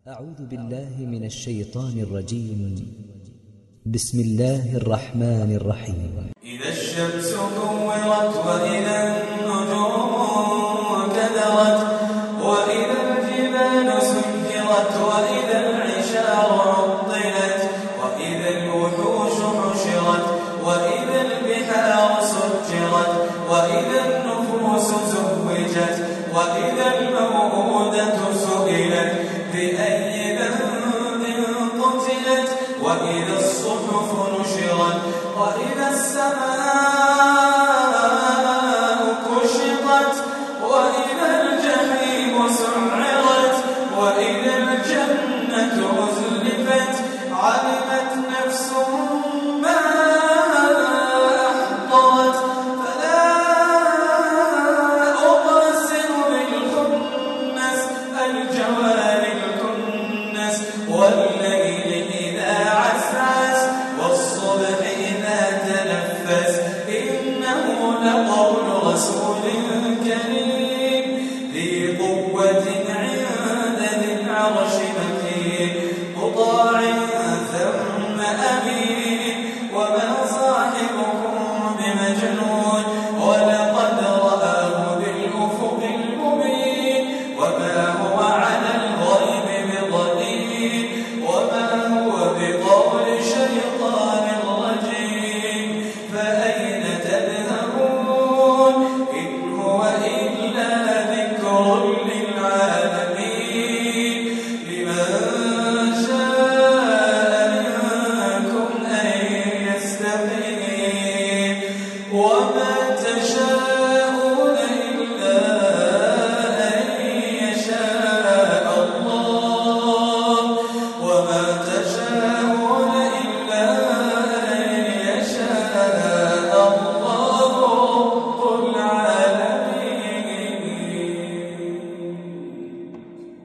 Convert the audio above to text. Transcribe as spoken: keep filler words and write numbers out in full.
أعوذ بالله من الشيطان الرجيم. بسم الله الرحمن الرحيم. إذا الشمس كورت وإذا النجوم كدرت وإذا الجبال سيرت وإذا العشار عطلت وإذا الوحوش حشرت وإذا البحار سجرت وإذا النفوس زوجت وإذا الموءودة سئلت بأي ذنب قتلت وإذا الصحف نشرت وإذا السماء كشطت وإذا الجحيم سعرت وإذا الجنة أزلفت علمت